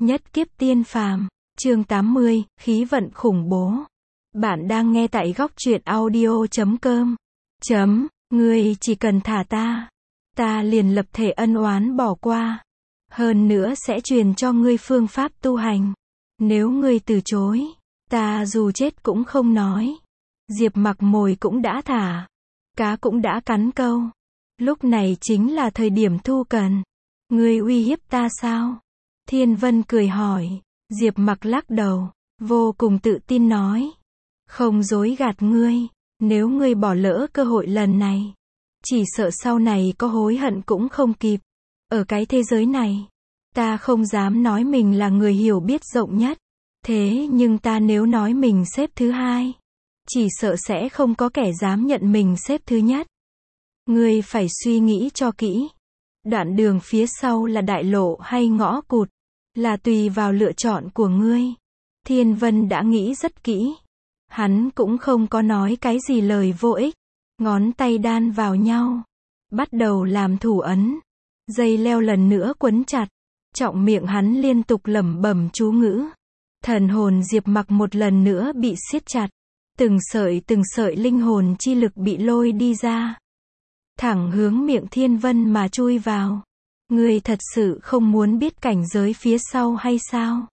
Nhất kiếp tiên phàm, chương 80, khí vận khủng bố. Bạn đang nghe tại góc truyện audio.com. Ngươi chỉ cần thả ta liền lập thể ân oán bỏ qua. Hơn nữa sẽ truyền cho ngươi phương pháp tu hành. Nếu ngươi từ chối, ta dù chết cũng không nói. Diệp Mặc mồi cũng đã thả, cá cũng đã cắn câu. Lúc này chính là thời điểm thu cần. Ngươi uy hiếp ta sao? Thiên Vân cười hỏi. Diệp Mặc lắc đầu, vô cùng tự tin nói. Không dối gạt ngươi, nếu ngươi bỏ lỡ cơ hội lần này, chỉ sợ sau này có hối hận cũng không kịp. Ở cái thế giới này, ta không dám nói mình là người hiểu biết rộng nhất. Thế nhưng ta nếu nói mình xếp thứ hai, chỉ sợ sẽ không có kẻ dám nhận mình xếp thứ nhất. Ngươi phải suy nghĩ cho kỹ. Đoạn đường phía sau là đại lộ hay ngõ cụt, là tùy vào lựa chọn của ngươi. Thiên Vân đã nghĩ rất kỹ. Hắn cũng không có nói cái gì lời vô ích. Ngón tay đan vào nhau, bắt đầu làm thủ ấn. Dây leo lần nữa quấn chặt. Trọng miệng hắn liên tục lẩm bẩm chú ngữ. Thần hồn Diệp Mặc một lần nữa bị siết chặt. Từng sợi linh hồn chi lực bị lôi đi ra, thẳng hướng miệng Thiên Vân mà chui vào. Ngươi thật sự không muốn biết cảnh giới phía sau hay sao?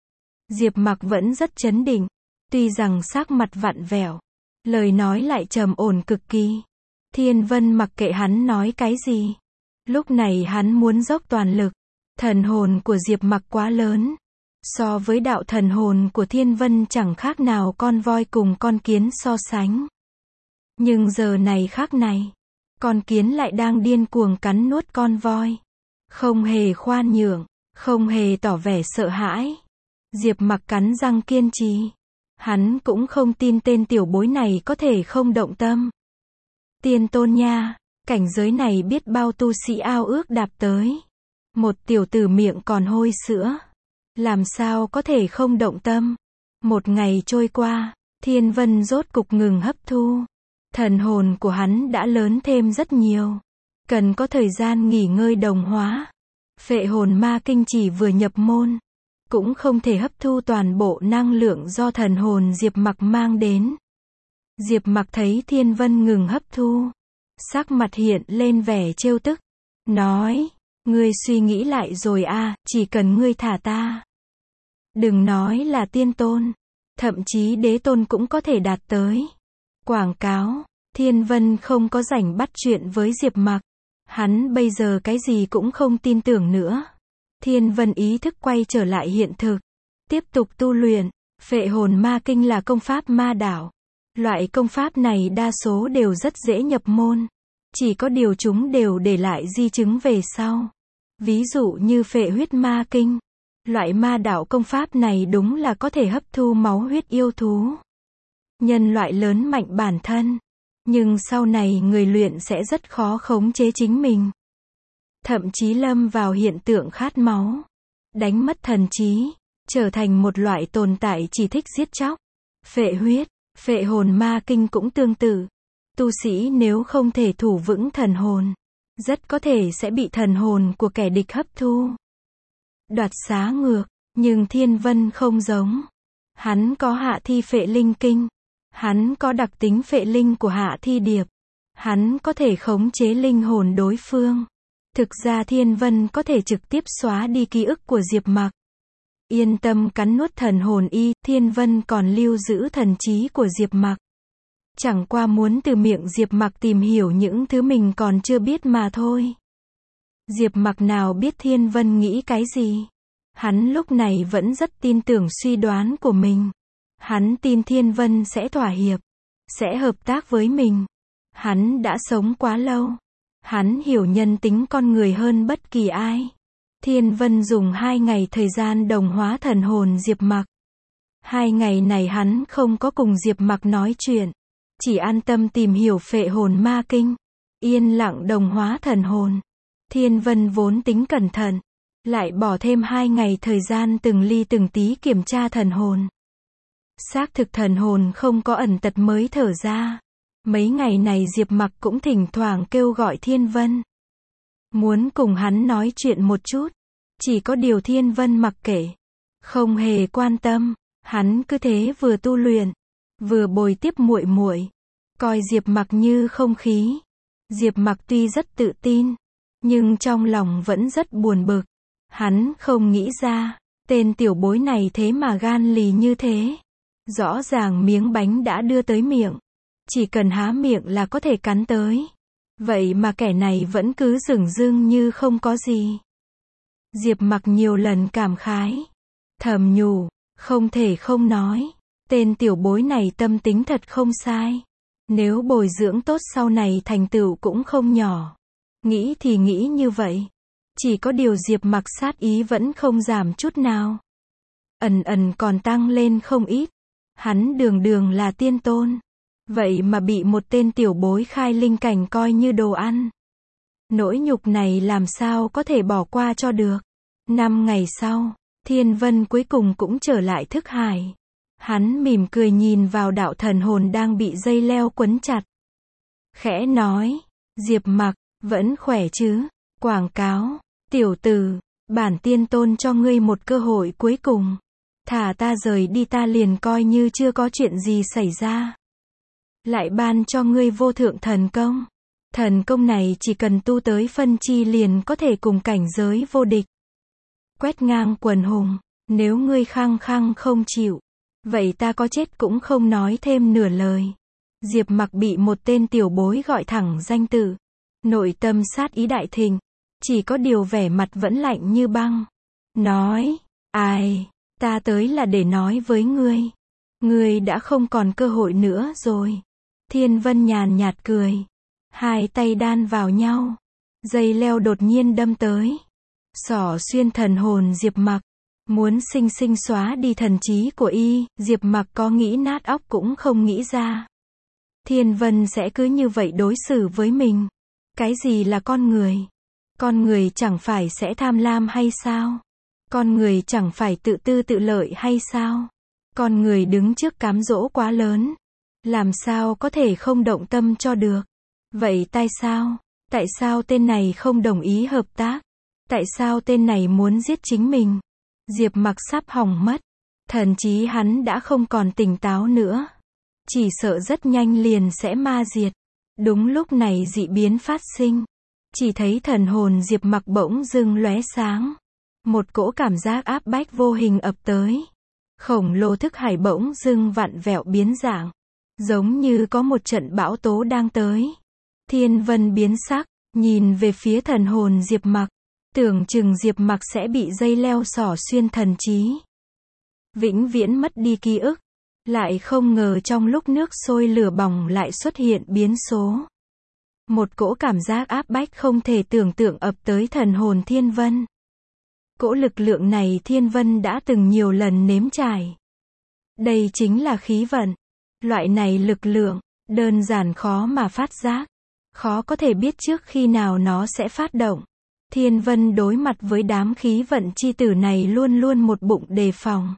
Diệp Mặc vẫn rất chấn định, tuy rằng sắc mặt vặn vẹo, lời nói lại trầm ổn cực kỳ. Thiên Vân mặc kệ hắn nói cái gì, lúc này hắn muốn dốc toàn lực. Thần hồn của Diệp Mặc quá lớn, so với đạo thần hồn của Thiên Vân chẳng khác nào con voi cùng con kiến so sánh. Nhưng giờ này khác này, con kiến lại đang điên cuồng cắn nuốt con voi. Không hề khoan nhượng, không hề tỏ vẻ sợ hãi. Diệp Mặc cắn răng kiên trì. Hắn cũng không tin tên tiểu bối này có thể không động tâm. Tiên tôn nha, cảnh giới này biết bao tu sĩ ao ước đạp tới. Một tiểu tử miệng còn hôi sữa, làm sao có thể không động tâm. Một ngày trôi qua, Thiên Vân rốt cục ngừng hấp thu. Thần hồn của hắn đã lớn thêm rất nhiều, cần có thời gian nghỉ ngơi đồng hóa. Phệ hồn ma kinh chỉ vừa nhập môn, cũng không thể hấp thu toàn bộ năng lượng do thần hồn Diệp Mặc mang đến. Diệp Mặc thấy Thiên Vân ngừng hấp thu, sắc mặt hiện lên vẻ trêu tức, nói, ngươi suy nghĩ lại rồi à, chỉ cần ngươi thả ta. Đừng nói là tiên tôn, thậm chí đế tôn cũng có thể đạt tới. Quảng cáo, Thiên Vân không có rảnh bắt chuyện với Diệp Mặc. Hắn bây giờ cái gì cũng không tin tưởng nữa. Thiên Vân ý thức quay trở lại hiện thực, tiếp tục tu luyện. Phệ hồn ma kinh là công pháp ma đạo. Loại công pháp này đa số đều rất dễ nhập môn. Chỉ có điều chúng đều để lại di chứng về sau. Ví dụ như phệ huyết ma kinh. Loại ma đạo công pháp này đúng là có thể hấp thu máu huyết yêu thú. Nhân loại lớn mạnh bản thân. Nhưng sau này người luyện sẽ rất khó khống chế chính mình. Thậm chí lâm vào hiện tượng khát máu, đánh mất thần trí, trở thành một loại tồn tại chỉ thích giết chóc. Phệ huyết, phệ hồn ma kinh cũng tương tự. Tu sĩ nếu không thể thủ vững thần hồn, rất có thể sẽ bị thần hồn của kẻ địch hấp thu. Đoạt xá ngược, nhưng Thiên Vân không giống. Hắn có hạ thi phệ linh kinh. Hắn có đặc tính phệ linh của hạ thi điệp. Hắn có thể khống chế linh hồn đối phương. Thực ra Thiên Vân có thể trực tiếp xóa đi ký ức của Diệp Mặc. Yên tâm cắn nuốt thần hồn y, Thiên Vân còn lưu giữ thần trí của Diệp Mặc. Chẳng qua muốn từ miệng Diệp Mặc tìm hiểu những thứ mình còn chưa biết mà thôi. Diệp Mặc nào biết Thiên Vân nghĩ cái gì. Hắn lúc này vẫn rất tin tưởng suy đoán của mình. Hắn tin Thiên Vân sẽ thỏa hiệp, sẽ hợp tác với mình. Hắn đã sống quá lâu. Hắn hiểu nhân tính con người hơn bất kỳ ai. Thiên Vân dùng 2 ngày thời gian đồng hóa thần hồn Diệp Mặc. 2 ngày này hắn không có cùng Diệp Mặc nói chuyện, chỉ an tâm tìm hiểu phệ hồn ma kinh, yên lặng đồng hóa thần hồn. Thiên Vân vốn tính cẩn thận, lại bỏ thêm 2 ngày thời gian từng ly từng tí kiểm tra thần hồn. Xác thực thần hồn không có ẩn tật mới thở ra. Mấy ngày này Diệp Mặc cũng thỉnh thoảng kêu gọi Thiên Vân, muốn cùng hắn nói chuyện một chút. Chỉ có điều Thiên Vân mặc kệ, không hề quan tâm, hắn cứ thế vừa tu luyện, vừa bồi tiếp muội muội, coi Diệp Mặc như không khí. Diệp Mặc tuy rất tự tin, nhưng trong lòng vẫn rất buồn bực. Hắn không nghĩ ra, tên tiểu bối này thế mà gan lì như thế. Rõ ràng miếng bánh đã đưa tới miệng, chỉ cần há miệng là có thể cắn tới. Vậy mà kẻ này vẫn cứ dửng dưng như không có gì. Diệp Mặc nhiều lần cảm khái, thầm nhủ, không thể không nói, tên tiểu bối này tâm tính thật không sai. Nếu bồi dưỡng tốt sau này thành tựu cũng không nhỏ. Nghĩ thì nghĩ như vậy. Chỉ có điều Diệp Mặc sát ý vẫn không giảm chút nào. Ẩn ẩn còn tăng lên không ít. Hắn đường đường là tiên tôn. Vậy mà bị một tên tiểu bối khai linh cảnh coi như đồ ăn. Nỗi nhục này làm sao có thể bỏ qua cho được. 5 ngày sau, Thiên Vân cuối cùng cũng trở lại thức hải. Hắn mỉm cười nhìn vào đạo thần hồn đang bị dây leo quấn chặt. Khẽ nói, Diệp Mặc, vẫn khỏe chứ? Quảng cáo, tiểu tử, bản tiên tôn cho ngươi một cơ hội cuối cùng. Thả ta rời đi, ta liền coi như chưa có chuyện gì xảy ra. Lại ban cho ngươi vô thượng thần công. Thần công này chỉ cần tu tới phân chi liền có thể cùng cảnh giới vô địch. Quét ngang quần hùng, nếu ngươi khăng khăng không chịu, vậy ta có chết cũng không nói thêm nửa lời. Diệp Mặc bị một tên tiểu bối gọi thẳng danh tự. Nội tâm sát ý đại thịnh, chỉ có điều vẻ mặt vẫn lạnh như băng. Nói, ai, ta tới là để nói với ngươi. Ngươi đã không còn cơ hội nữa rồi. Thiên Vân nhàn nhạt cười. Hai tay đan vào nhau. Dây leo đột nhiên đâm tới. Xỏ xuyên thần hồn Diệp Mặc. Muốn sinh sinh xóa đi thần trí của y, Diệp Mặc có nghĩ nát óc cũng không nghĩ ra. Thiên Vân sẽ cứ như vậy đối xử với mình. Cái gì là con người? Con người chẳng phải sẽ tham lam hay sao? Con người chẳng phải tự tư tự lợi hay sao? Con người đứng trước cám dỗ quá lớn. Làm sao có thể không động tâm cho được? Vậy tại sao? Tại sao tên này không đồng ý hợp tác? Tại sao tên này muốn giết chính mình? Diệp Mặc sắp hỏng mất. Thần trí hắn đã không còn tỉnh táo nữa. Chỉ sợ rất nhanh liền sẽ ma diệt. Đúng lúc này dị biến phát sinh. Chỉ thấy thần hồn Diệp Mặc bỗng dưng lóe sáng. Một cỗ cảm giác áp bách vô hình ập tới. Khổng lồ thức hải bỗng dưng vặn vẹo biến dạng. Giống như có một trận bão tố đang tới. Thiên Vân biến sắc, nhìn về phía thần hồn Diệp Mặc. Tưởng chừng Diệp Mặc sẽ bị dây leo xỏ xuyên thần trí. Vĩnh viễn mất đi ký ức. Lại không ngờ trong lúc nước sôi lửa bỏng lại xuất hiện biến số. Một cỗ cảm giác áp bách không thể tưởng tượng ập tới thần hồn Thiên Vân. Cỗ lực lượng này Thiên Vân đã từng nhiều lần nếm trải. Đây chính là khí vận. Loại này lực lượng, đơn giản khó mà phát giác. Khó có thể biết trước khi nào nó sẽ phát động. Thiên Vân đối mặt với đám khí vận chi tử này luôn luôn một bụng đề phòng.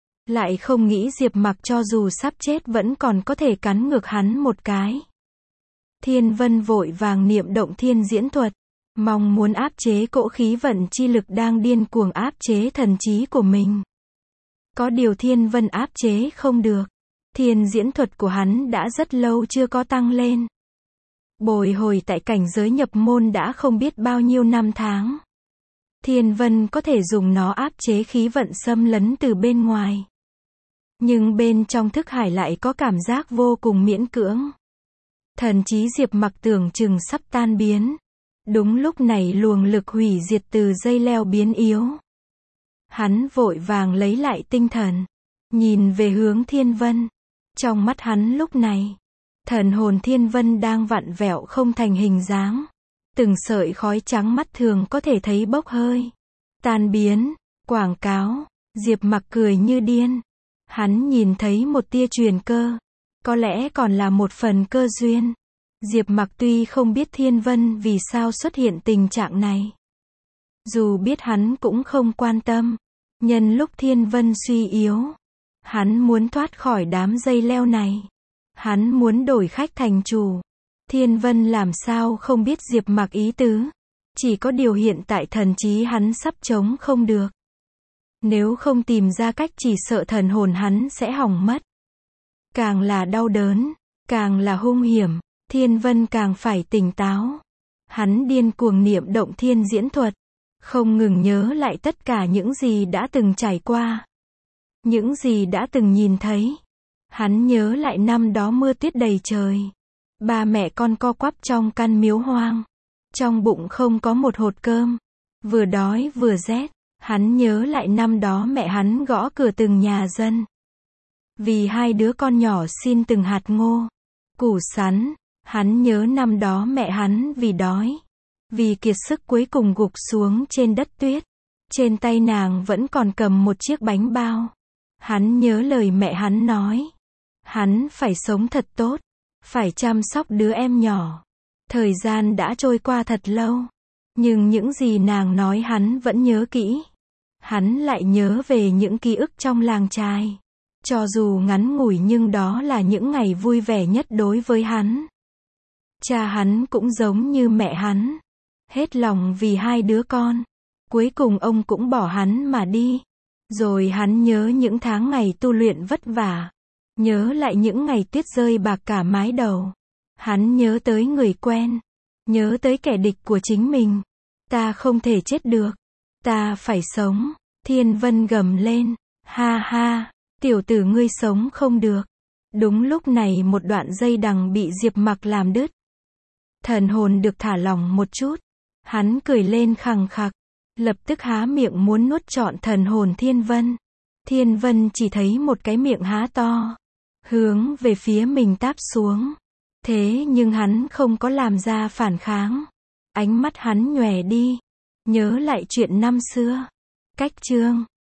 Lại không nghĩ Diệp Mặc cho dù sắp chết vẫn còn có thể cắn ngược hắn một cái. Thiên Vân vội vàng niệm động thiên diễn thuật, mong muốn áp chế cỗ khí vận chi lực đang điên cuồng áp chế thần trí của mình. Có điều Thiên Vân áp chế không được. Thiên diễn thuật của hắn đã rất lâu chưa có tăng lên. Bồi hồi tại cảnh giới nhập môn đã không biết bao nhiêu năm tháng. Thiên Vân có thể dùng nó áp chế khí vận xâm lấn từ bên ngoài. Nhưng bên trong thức hải lại có cảm giác vô cùng miễn cưỡng. Thần trí Diệp Mặc tưởng chừng sắp tan biến. Đúng lúc này luồng lực hủy diệt từ dây leo biến yếu. Hắn vội vàng lấy lại tinh thần. Nhìn về hướng Thiên Vân. Trong mắt hắn lúc này, thần hồn Thiên Vân đang vặn vẹo không thành hình dáng. Từng sợi khói trắng mắt thường có thể thấy bốc hơi. Tan biến, quảng cáo, Diệp Mặc cười như điên. Hắn nhìn thấy một tia truyền cơ. Có lẽ còn là một phần cơ duyên. Diệp Mặc tuy không biết Thiên Vân vì sao xuất hiện tình trạng này. Dù biết hắn cũng không quan tâm. Nhân lúc Thiên Vân suy yếu, hắn muốn thoát khỏi đám dây leo này. Hắn muốn đổi khách thành chủ. Thiên Vân làm sao không biết Diệp Mặc ý tứ. Chỉ có điều hiện tại thần trí hắn sắp chống không được. Nếu không tìm ra cách chỉ sợ thần hồn hắn sẽ hỏng mất. Càng là đau đớn, càng là hung hiểm, Thiên Vân càng phải tỉnh táo. Hắn điên cuồng niệm động thiên diễn thuật, không ngừng nhớ lại tất cả những gì đã từng trải qua, những gì đã từng nhìn thấy. Hắn nhớ lại năm đó mưa tuyết đầy trời, ba mẹ con co quắp trong căn miếu hoang, trong bụng không có một hột cơm, vừa đói vừa rét. Hắn nhớ lại năm đó mẹ hắn gõ cửa từng nhà dân, vì hai đứa con nhỏ xin từng hạt ngô, củ sắn. Hắn nhớ năm đó mẹ hắn vì đói, vì kiệt sức cuối cùng gục xuống trên đất tuyết. Trên tay nàng vẫn còn cầm một chiếc bánh bao. Hắn nhớ lời mẹ hắn nói. Hắn phải sống thật tốt, phải chăm sóc đứa em nhỏ. Thời gian đã trôi qua thật lâu, nhưng những gì nàng nói hắn vẫn nhớ kỹ. Hắn lại nhớ về những ký ức trong làng chài. Cho dù ngắn ngủi nhưng đó là những ngày vui vẻ nhất đối với hắn. Cha hắn cũng giống như mẹ hắn, hết lòng vì hai đứa con. Cuối cùng ông cũng bỏ hắn mà đi. Rồi hắn nhớ những tháng ngày tu luyện vất vả, nhớ lại những ngày tuyết rơi bạc cả mái đầu. Hắn nhớ tới người quen, nhớ tới kẻ địch của chính mình. Ta không thể chết được, ta phải sống. Thiên Vân gầm lên, ha ha, tiểu tử ngươi sống không được. Đúng lúc này một đoạn dây đằng bị Diệp Mặc làm đứt. Thần hồn được thả lỏng một chút, hắn cười lên khằng khặc, lập tức há miệng muốn nuốt trọn thần hồn Thiên Vân. Thiên Vân chỉ thấy một cái miệng há to, hướng về phía mình táp xuống. Thế nhưng hắn không có làm ra phản kháng. Ánh mắt hắn nhòe đi, nhớ lại chuyện năm xưa. Cách chương